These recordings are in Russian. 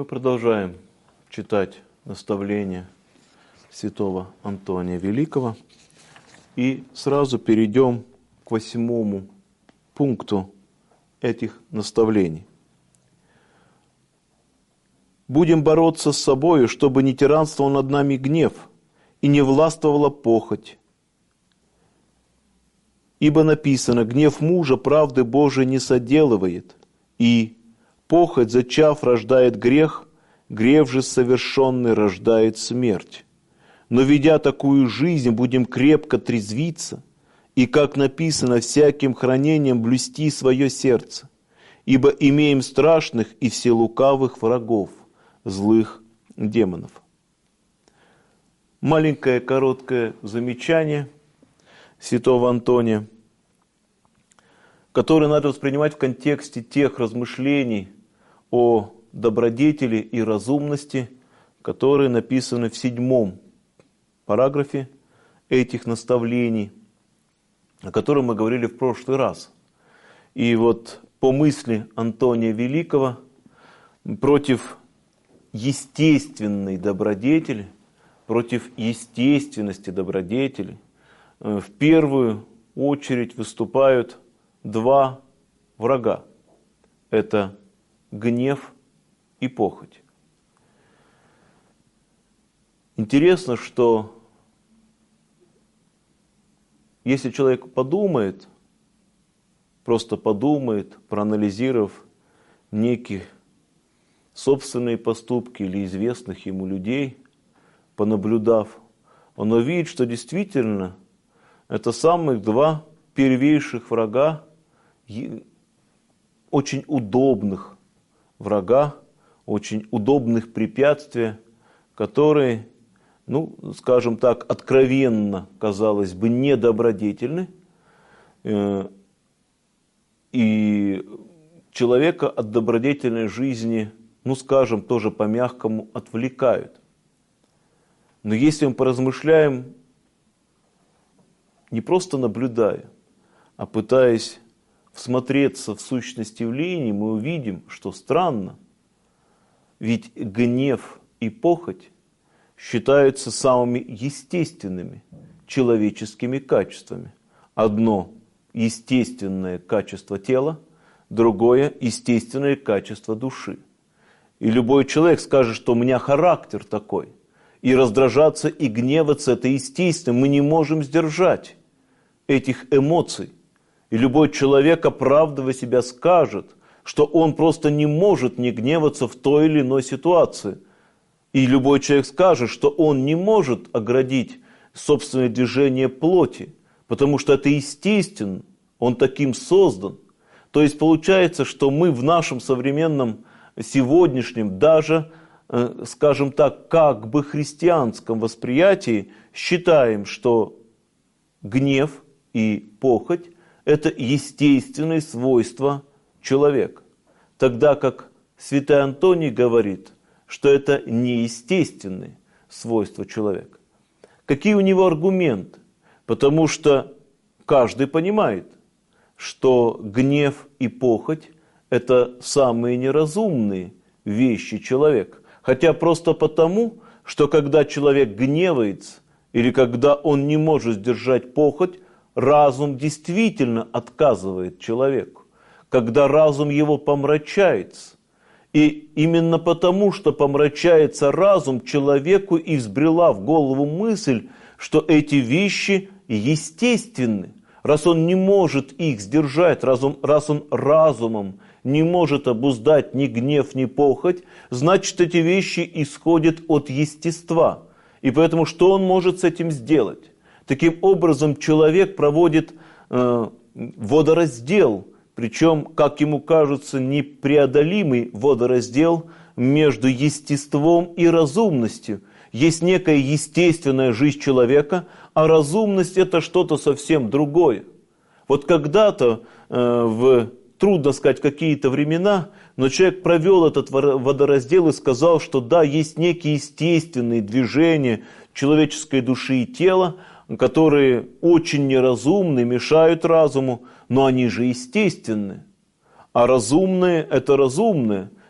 продолжаем читать наставления святого Антония Великого и сразу перейдем к 8 пункту этих наставлений. Будем бороться с собою, чтобы не тиранствовал над нами гнев и не властвовала похоть. Ибо написано: гнев мужа правды Божией не соделывает, и похоть, зачав, рождает грех, грех же совершенный рождает смерть. Но, ведя такую жизнь, будем крепко трезвиться, и, как написано, всяким хранением блюсти свое сердце, ибо имеем страшных и вселукавых врагов, злых демонов. Маленькое короткое замечание святого Антония, которое надо воспринимать в контексте тех размышлений о добродетели и разумности, которые написаны в 7 параграфе этих наставлений, о котором мы говорили в прошлый раз. И вот по мысли Антония Великого против естественной добродетели, против естественности добродетели в первую очередь выступают 2 врага. Это гнев и похоть. Интересно, что если человек подумает, просто подумает, проанализировав некие собственные поступки или известных ему людей, понаблюдав, он увидит, что действительно это самых 2 первейших врага, очень удобных врага, очень удобных препятствия, которые, скажем так, откровенно, казалось бы, недобродетельны, и человека от добродетельной жизни, скажем, тоже по-мягкому отвлекают. Но если мы поразмышляем, не просто наблюдая, а пытаясь всмотреться в сущность явлений, мы увидим, что странно. Ведь гнев и похоть считаются самыми естественными человеческими качествами. Одно – естественное качество тела, другое – естественное качество души. И любой человек скажет, что у меня характер такой. И раздражаться, и гневаться – это естественно. Мы не можем сдержать этих эмоций. И любой человек, оправдывая себя, скажет, что он просто не может не гневаться в той или иной ситуации. И любой человек скажет, что он не может оградить собственное движение плоти, потому что это естественно, он таким создан. То есть получается, что мы в нашем современном сегодняшнем, даже, скажем так, как бы христианском восприятии считаем, что гнев и похоть – это естественные свойства человека. Тогда как святой Антоний говорит, что это неестественные свойства человека. Какие у него аргументы? Потому что каждый понимает, что гнев и похоть – это самые неразумные вещи человека. Хотя просто потому, что когда человек гневается или когда он не может сдержать похоть, разум действительно отказывает человеку. Когда разум его помрачается. И именно потому, что помрачается разум, человеку и взбрела в голову мысль, что эти вещи естественны. Раз он не может их сдержать, раз он разумом не может обуздать ни гнев, ни похоть, значит, эти вещи исходят от естества. И поэтому что он может с этим сделать? Таким образом, человек проводит водораздел, причем, как ему кажется, непреодолимый водораздел между естеством и разумностью. Есть некая естественная жизнь человека, а разумность – это что-то совсем другое. Вот когда-то, трудно сказать, какие-то времена, но человек провел этот водораздел и сказал, что да, есть некие естественные движения человеческой души и тела, которые очень неразумны, мешают разуму, но они же естественны. А разумные – это разумное.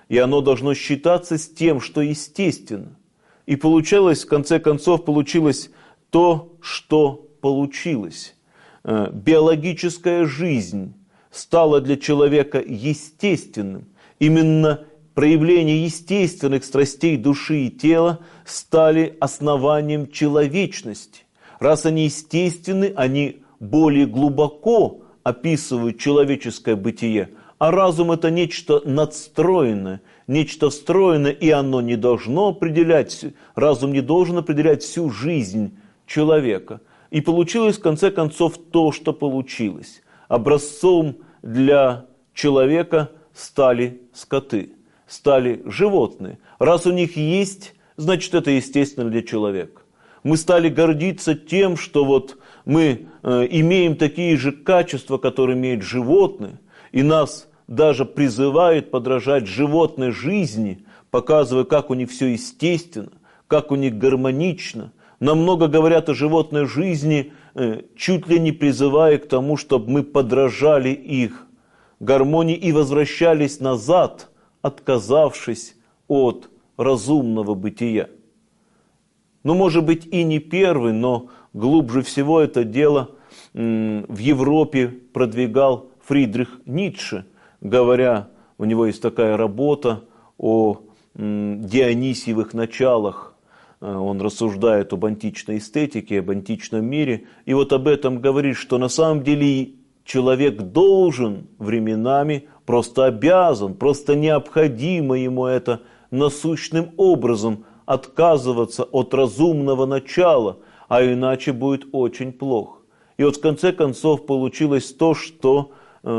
и оно должно считаться с тем, что естественно. И получилось, в конце концов, получилось то, что получилось. Биологическая жизнь стала для человека естественным. Именно проявление естественных страстей души и тела стали основанием человечности. Раз они естественны, они более глубоко описывают человеческое бытие, а разум – это нечто надстроенное, нечто встроенное, и оно не должно определять, разум не должен определять всю жизнь человека. И получилось, в конце концов, то, что получилось. Образцом для человека стали скоты, стали животные. Раз у них есть, значит, это естественно для человека. Мы стали гордиться тем, что вот мы имеем такие же качества, которые имеют животные, и нас даже призывают подражать животной жизни, показывая, как у них все естественно, как у них гармонично. Нам много говорят о животной жизни, чуть ли не призывая к тому, чтобы мы подражали их гармонии и возвращались назад, отказавшись от разумного бытия. Ну, может быть, и не первый, но глубже всего это дело в Европе продвигал Фридрих Ницше, говоря, у него есть такая работа о Дионисиевых началах. Он рассуждает об античной эстетике, об античном мире. И вот об этом говорит, что на самом деле человек должен временами, просто обязан, просто необходимо ему это насущным образом отказываться от разумного начала, а иначе будет очень плохо. И вот в конце концов получилось то, что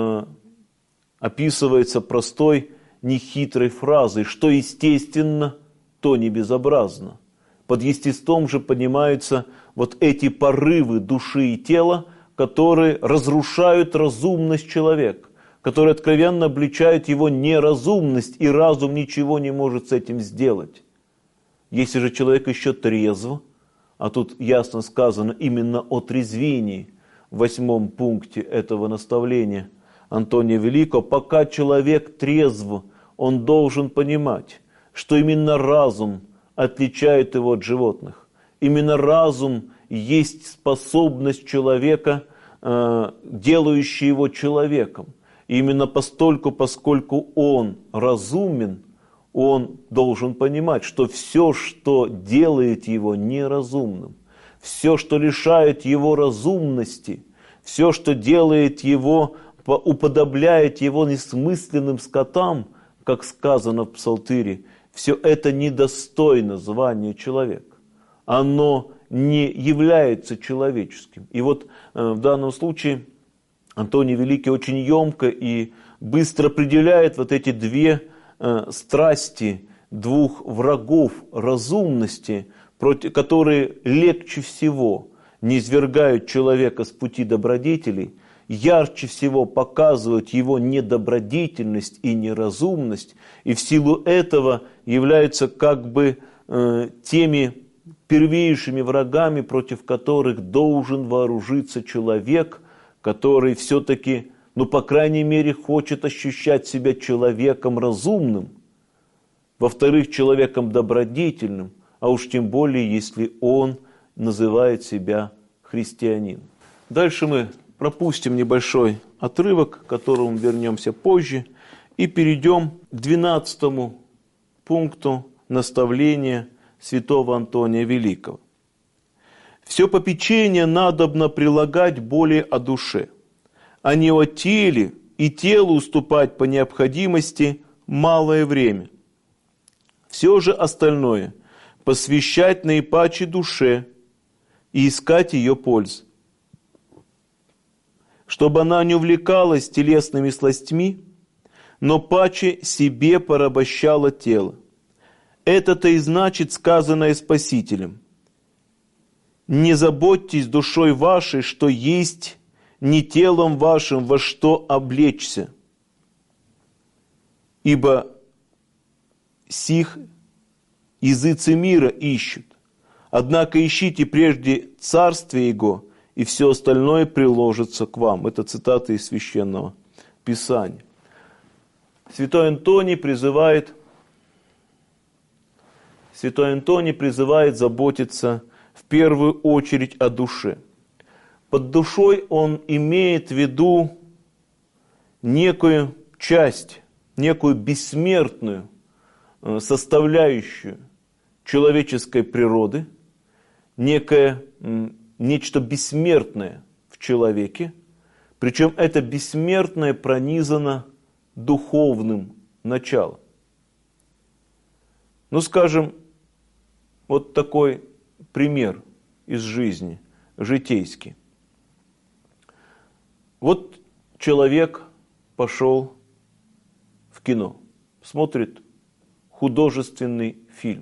описывается простой, нехитрой фразой, что естественно, то не безобразно. Под естеством же понимаются вот эти порывы души и тела, которые разрушают разумность человека, которые откровенно обличают его неразумность, и разум ничего не может с этим сделать. Если же человек еще трезв, а тут ясно сказано именно о трезвении в 8 пункте этого наставления Антония Великого, пока человек трезв, он должен понимать, что именно разум отличает его от животных. Именно разум есть способность человека, делающая его человеком. И именно поскольку он разумен, он должен понимать, что все, что делает его неразумным, все, что лишает его разумности, все, что делает его, уподобляет его несмысленным скотам, как сказано в Псалтире, все это недостойно звания человека. Оно не является человеческим. И вот в данном случае Антоний Великий очень емко и быстро определяет вот эти две страсти, двух врагов разумности, которые легче всего низвергают человека с пути добродетелей, ярче всего показывают его недобродетельность и неразумность, и в силу этого являются как бы теми первейшими врагами, против которых должен вооружиться человек, который все-таки, ну, по крайней мере, хочет ощущать себя человеком разумным, во-вторых, человеком добродетельным, а уж тем более, если он называет себя христианином. Дальше мы пропустим небольшой отрывок, к которому вернемся позже, и перейдем к 12 пункту наставления святого Антония Великого. «Все попечение надобно прилагать более о душе, а не о теле, и телу уступать по необходимости малое время. Все же остальное посвящать наипаче душе и искать ее пользы, чтобы она не увлекалась телесными сластьми, но паче себе порабощала тело. Это-то и значит сказанное Спасителем: не заботьтесь душой вашей, что есть, не телом вашим, во что облечься. Ибо сих языцы мира ищут. Однако ищите прежде Царствие Его, и все остальное приложится к вам». Это цитата из Священного Писания. Святой Антоний призывает святой Антоний призывает заботиться в первую очередь о душе. Под душой он имеет в виду некую часть, некую бессмертную составляющую человеческой природы, нечто бессмертное в человеке, причем это бессмертное пронизано духовным началом. Ну, скажем, вот такой пример из жизни, житейский. Вот человек пошел в кино, смотрит художественный фильм.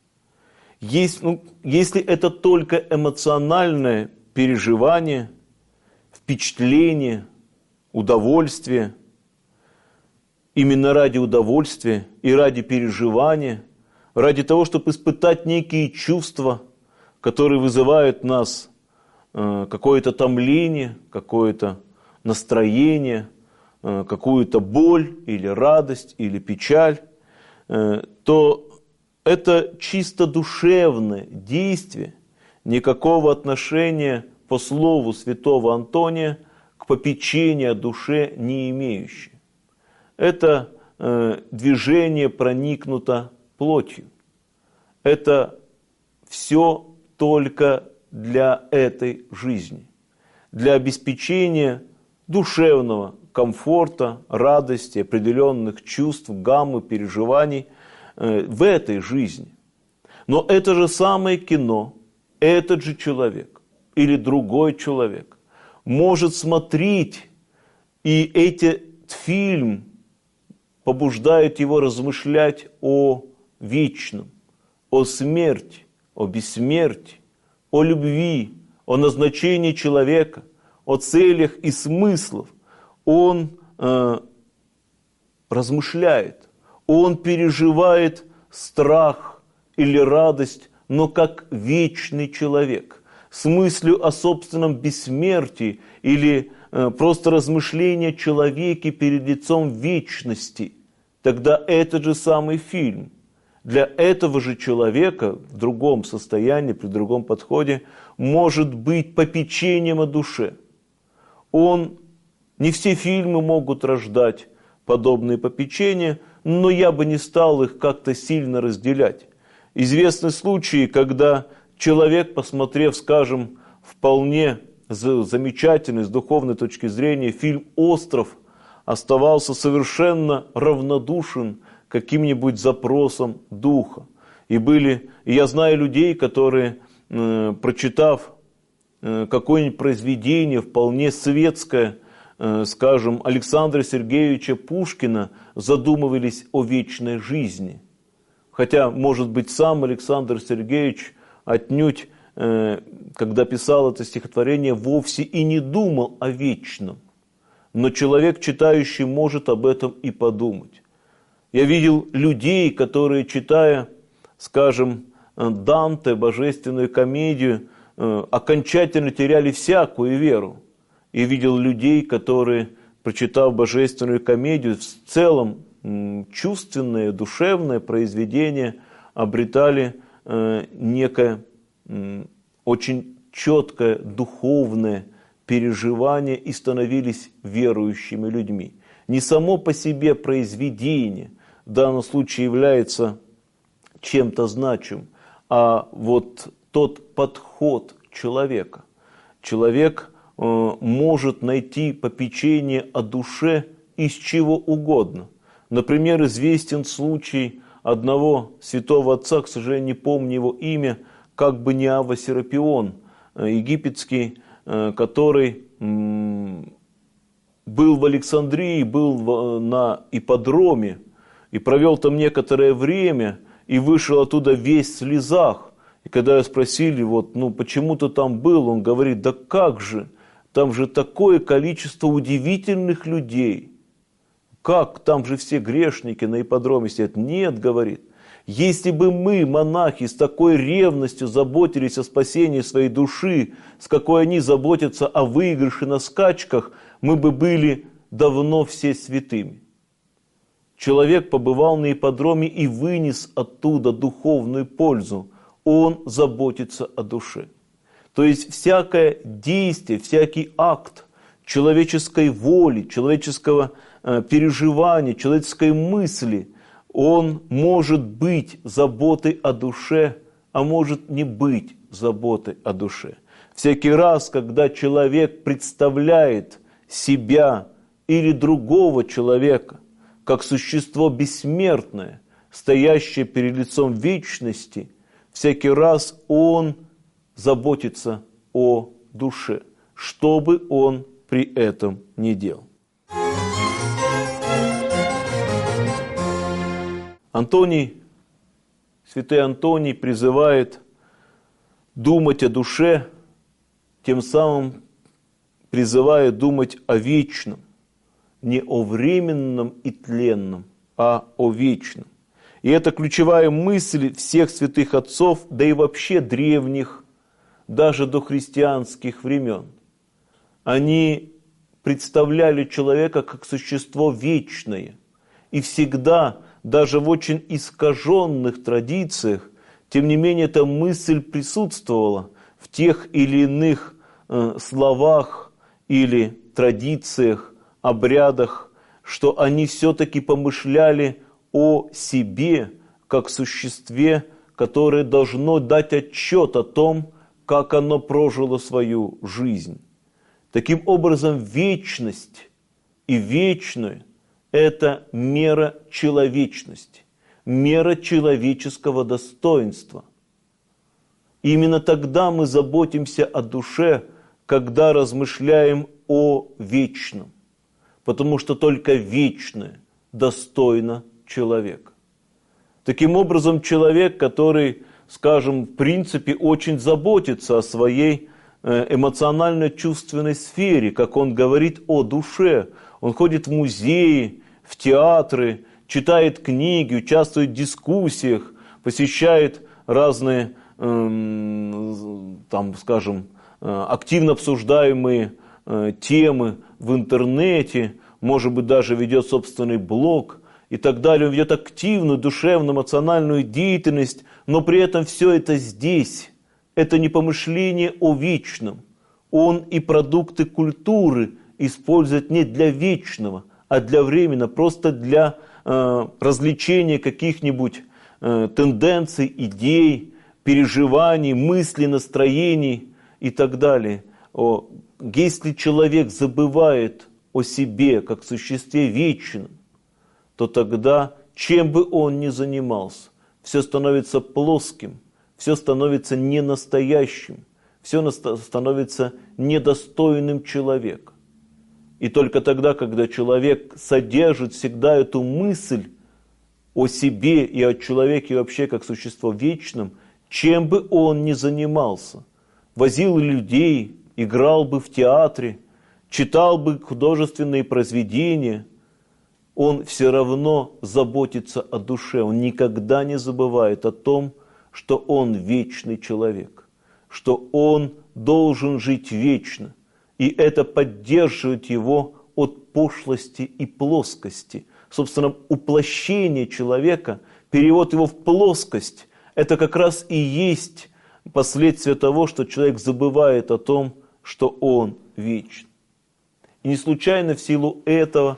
Если это только эмоциональное переживание, впечатление, удовольствие, именно ради удовольствия и ради переживания, ради того, чтобы испытать некие чувства, которые вызывают в нас какое-то томление, какое-то настроение, какую-то боль или радость или печаль, то это чисто душевное действие, никакого отношения, по слову святого Антония, к попечению о душе не имеющее. Это движение проникнуто плотью. Это все только для этой жизни, для обеспечения душевного комфорта, радости, определенных чувств, гаммы, переживаний в этой жизни. Но это же самое кино, этот же человек или другой человек может смотреть, и этот фильм побуждает его размышлять о вечном, о смерти, о бессмертии, о любви, о назначении человека, о целях и смыслах. Он размышляет, он переживает страх или радость, но как вечный человек, с мыслью о собственном бессмертии или просто размышление о человеке перед лицом вечности. Тогда этот же самый фильм для этого же человека в другом состоянии, при другом подходе, может быть попечением о душе. Не все фильмы могут рождать подобные попечения, но я бы не стал их как-то сильно разделять. Известны случаи, когда человек, посмотрев, скажем, вполне замечательный с духовной точки зрения фильм «Остров», оставался совершенно равнодушен к каким-нибудь запросам духа. И я знаю людей, которые, прочитав какое-нибудь произведение вполне светское, скажем, Александра Сергеевича Пушкина, задумывались о вечной жизни. Хотя, может быть, сам Александр Сергеевич отнюдь, когда писал это стихотворение, вовсе и не думал о вечном. Но человек, читающий, может об этом и подумать. Я видел людей, которые, читая, скажем, Данте, божественную комедию, окончательно теряли всякую веру. И видел людей, которые, прочитав божественную комедию, в целом чувственное, душевное произведение обретали некое очень четкое духовное переживание и становились верующими людьми. Не само по себе произведение в данном случае является чем-то значимым, а вот тот подход человека. Человек может найти попечение о душе из чего угодно. Например, известен случай одного святого отца, к сожалению, не помню его имя, как бы не Авва Серапион, египетский, который был в Александрии, был на ипподроме и провел там некоторое время, и вышел оттуда весь в слезах. И когда я спросили, почему ты там был, он говорит, да как же, там же такое количество удивительных людей. Как, там же все грешники на ипподроме сидят. Нет, говорит, если бы мы, монахи, с такой ревностью заботились о спасении своей души, с какой они заботятся о выигрыше на скачках, мы бы были давно все святыми. человек побывал на ипподроме и вынес оттуда духовную пользу, он заботится о душе. То есть всякое действие, всякий акт человеческой воли, человеческого переживания, человеческой мысли, он может быть заботой о душе, а может не быть заботой о душе. Всякий раз, когда человек представляет себя или другого человека как существо бессмертное, стоящее перед лицом вечности, всякий раз он заботится о душе, что бы он при этом ни делал. Святой Антоний призывает думать о душе, тем самым призывая думать о вечном, не о временном и тленном, а о вечном. И это ключевая мысль всех святых отцов, да и вообще древних, даже до христианских времен. Они представляли человека как существо вечное. И всегда, даже в очень искаженных традициях, тем не менее, эта мысль присутствовала в тех или иных словах или традициях, обрядах, что они все-таки помышляли о себе как существе, которое должно дать отчет о том, как оно прожило свою жизнь. Таким образом, вечность и вечное – это мера человечности, мера человеческого достоинства. Именно тогда мы заботимся о душе, когда размышляем о вечном, потому что только вечное достойно человека. Таким образом, человек, который, скажем, в принципе, очень заботится о своей эмоционально-чувственной сфере, как он говорит о душе, он ходит в музеи, в театры, читает книги, участвует в дискуссиях, посещает разные, там, скажем, активно обсуждаемые темы в интернете, может быть, даже ведет собственный блог и так далее. Он ведет активную, душевную, эмоциональную деятельность, но при этом все это здесь. Это не помышление о вечном. Он и продукты культуры использует не для вечного, а для временного, просто для развлечения каких-нибудь тенденций, идей, переживаний, мыслей, настроений и так далее. Если человек забывает о себе как существе вечном, то тогда, чем бы он ни занимался, все становится плоским, все становится ненастоящим, все становится недостойным человека. И только тогда, когда человек содержит всегда эту мысль о себе и о человеке вообще как существо вечном, чем бы он ни занимался, возил людей, играл бы в театре, читал бы художественные произведения, он все равно заботится о душе, он никогда не забывает о том, что он вечный человек, что он должен жить вечно, и это поддерживает его от пошлости и плоскости. Собственно, уплощение человека, перевод его в плоскость, это как раз и есть последствие того, что человек забывает о том, что он вечен. И не случайно в силу этого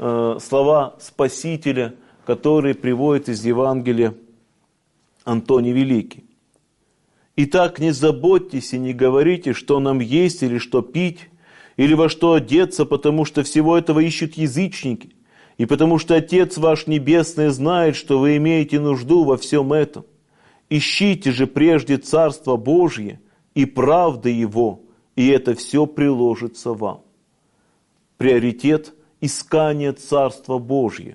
слова Спасителя, которые приводит из Евангелия Антоний Великий. «Итак, не заботьтесь и не говорите, что нам есть или что пить, или во что одеться, потому что всего этого ищут язычники, и потому что Отец ваш Небесный знает, что вы имеете нужду во всем этом. Ищите же прежде Царство Божье и правды Его, и это все приложится вам». Приоритет – искание Царства Божье.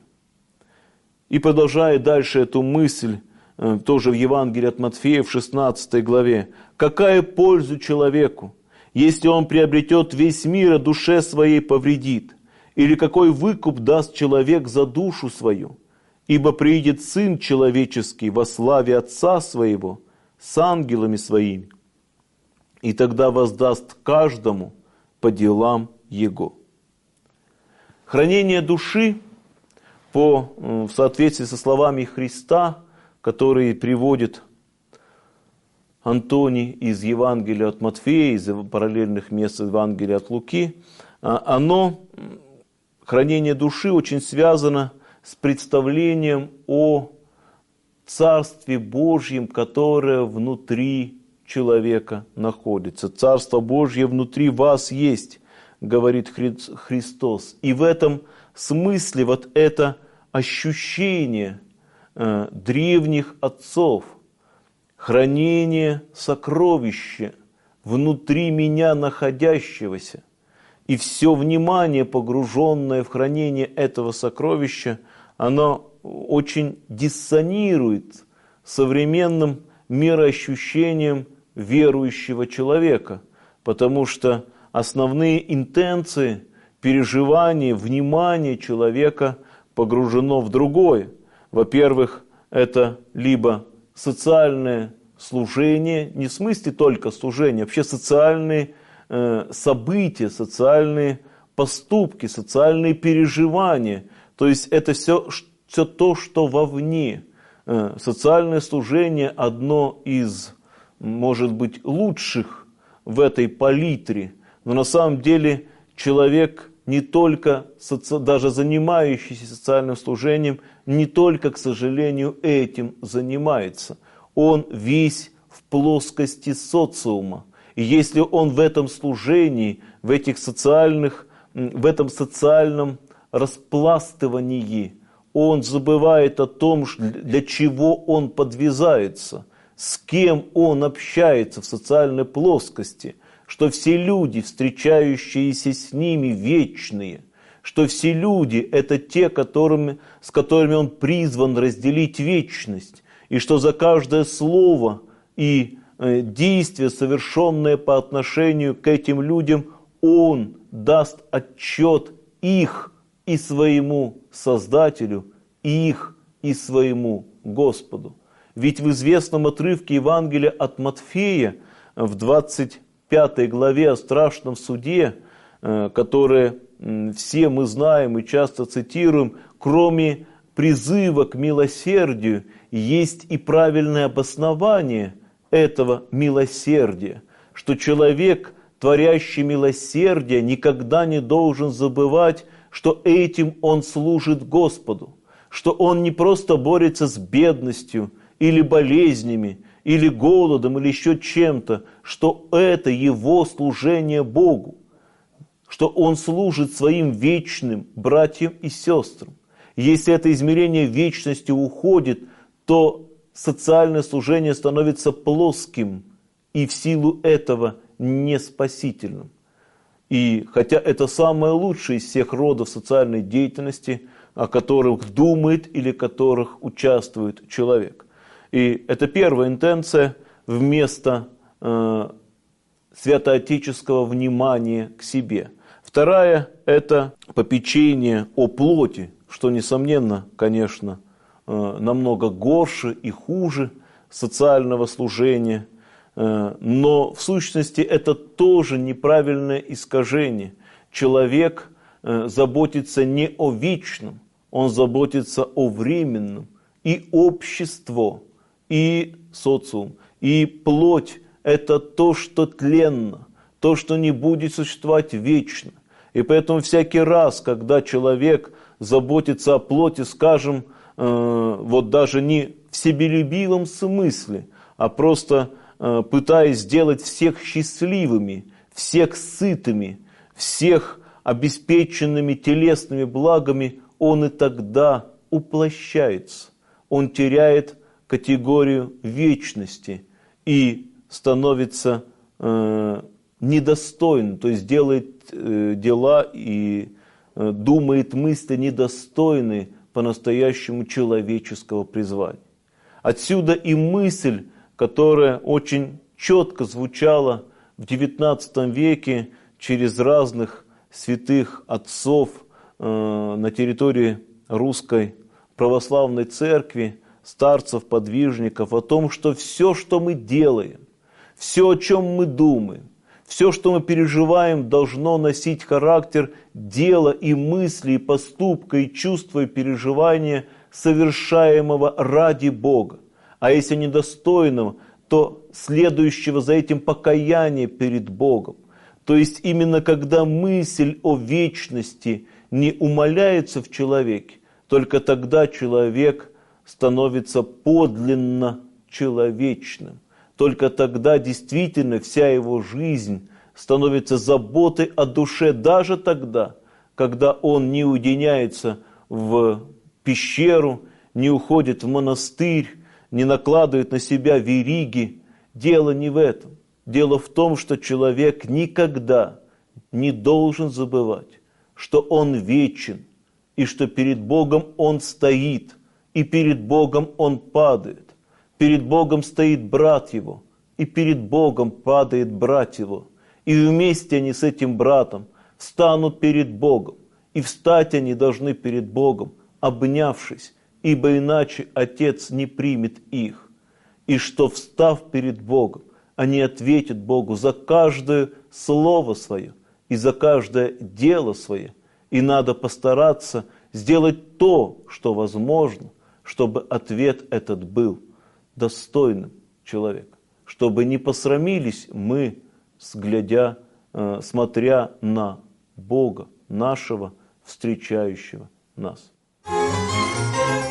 И продолжая дальше эту мысль, тоже в Евангелии от Матфея в 16 главе. «Какая польза человеку, если он приобретет весь мир, а душе своей повредит? Или какой выкуп даст человек за душу свою? Ибо приидет Сын Человеческий во славе Отца Своего с ангелами Своими, и тогда воздаст каждому по делам Его». Хранение души в соответствии со словами Христа, которые приводит Антоний из Евангелия от Матфея, из параллельных мест Евангелия от Луки, хранение души очень связано с представлением о Царстве Божьем, которое внутри человека находится. Царство Божье внутри вас есть, говорит Христос. И в этом смысле вот это ощущение древних отцов, хранение сокровища внутри меня находящегося, и все внимание, погруженное в хранение этого сокровища, оно очень диссонирует с современным мироощущением верующего человека, потому что основные интенции, переживания, внимание человека погружено в другое. Во-первых, это либо социальное служение, не в смысле только служение, вообще социальные события, социальные поступки, социальные переживания. То есть это все то, что вовне. Социальное служение одно из, может быть, лучших в этой палитре. Но на самом деле человек не только, даже занимающийся социальным служением, не только, к сожалению, этим занимается. Он весь в плоскости социума. И если он в этом служении, в этом социальном распластывании, он забывает о том, для чего он подвязается, с кем он общается в социальной плоскости, что все люди, встречающиеся с ними, вечные, что все люди – это те, с которыми он призван разделить вечность, и что за каждое слово и действие, совершенное по отношению к этим людям, он даст отчет их и своему Создателю, их и своему Господу. Ведь в известном отрывке Евангелия от Матфея, в 25 главе о страшном суде, которое все мы знаем и часто цитируем, кроме призыва к милосердию, есть и правильное обоснование этого милосердия, что человек, творящий милосердие, никогда не должен забывать, что этим он служит Господу, что он не просто борется с бедностью или болезнями, или голодом, или еще чем-то, что это его служение Богу, что он служит своим вечным братьям и сестрам. Если это измерение вечности уходит, то социальное служение становится плоским и в силу этого не спасительным. И хотя это самое лучшее из всех родов социальной деятельности, о которых думает или которых участвует человек. И это первая интенция вместо святоотеческого внимания к себе. Вторая – это попечение о плоти, что, несомненно, конечно, намного горше и хуже социального служения, но в сущности это тоже неправильное искажение. Человек заботится не о вечном, он заботится о временном. И общество, и социум, и плоть – это то, что тленно, то, что не будет существовать вечно. И поэтому всякий раз, когда человек заботится о плоти, скажем, вот даже не в себелюбивом смысле, а просто пытаясь сделать всех счастливыми, всех сытыми, всех обеспеченными телесными благами, он и тогда уплощается. Он теряет категорию вечности и становится недостойным, то есть делает дела и думает мысли недостойные по-настоящему человеческого призвания. Отсюда и мысль, которая очень четко звучала в XIX веке через разных святых отцов на территории Русской Православной Церкви, старцев, подвижников, о том, что все, что мы делаем, все, о чем мы думаем, Все, что мы переживаем, должно носить характер дела и мысли, и поступка, и чувства, и переживания, совершаемого ради Бога. А если недостойного, то следующего за этим покаяния перед Богом. То есть именно когда мысль о вечности не умаляется в человеке, только тогда человек становится подлинно человечным. Только тогда действительно вся его жизнь становится заботой о душе, даже тогда, когда он не уединяется в пещеру, не уходит в монастырь, не накладывает на себя вериги. Дело не в этом. Дело в том, что человек никогда не должен забывать, что он вечен, и что перед Богом он стоит, и перед Богом он падает. Перед Богом стоит брат его, и перед Богом падает брат его. И вместе они с этим братом встанут перед Богом, и встать они должны перед Богом, обнявшись, ибо иначе Отец не примет их. И что, встав перед Богом, они ответят Богу за каждое слово свое и за каждое дело свое. И надо постараться сделать то, что возможно, чтобы ответ этот был достойным человека, чтобы не посрамились мы, смотря на Бога нашего, встречающего нас.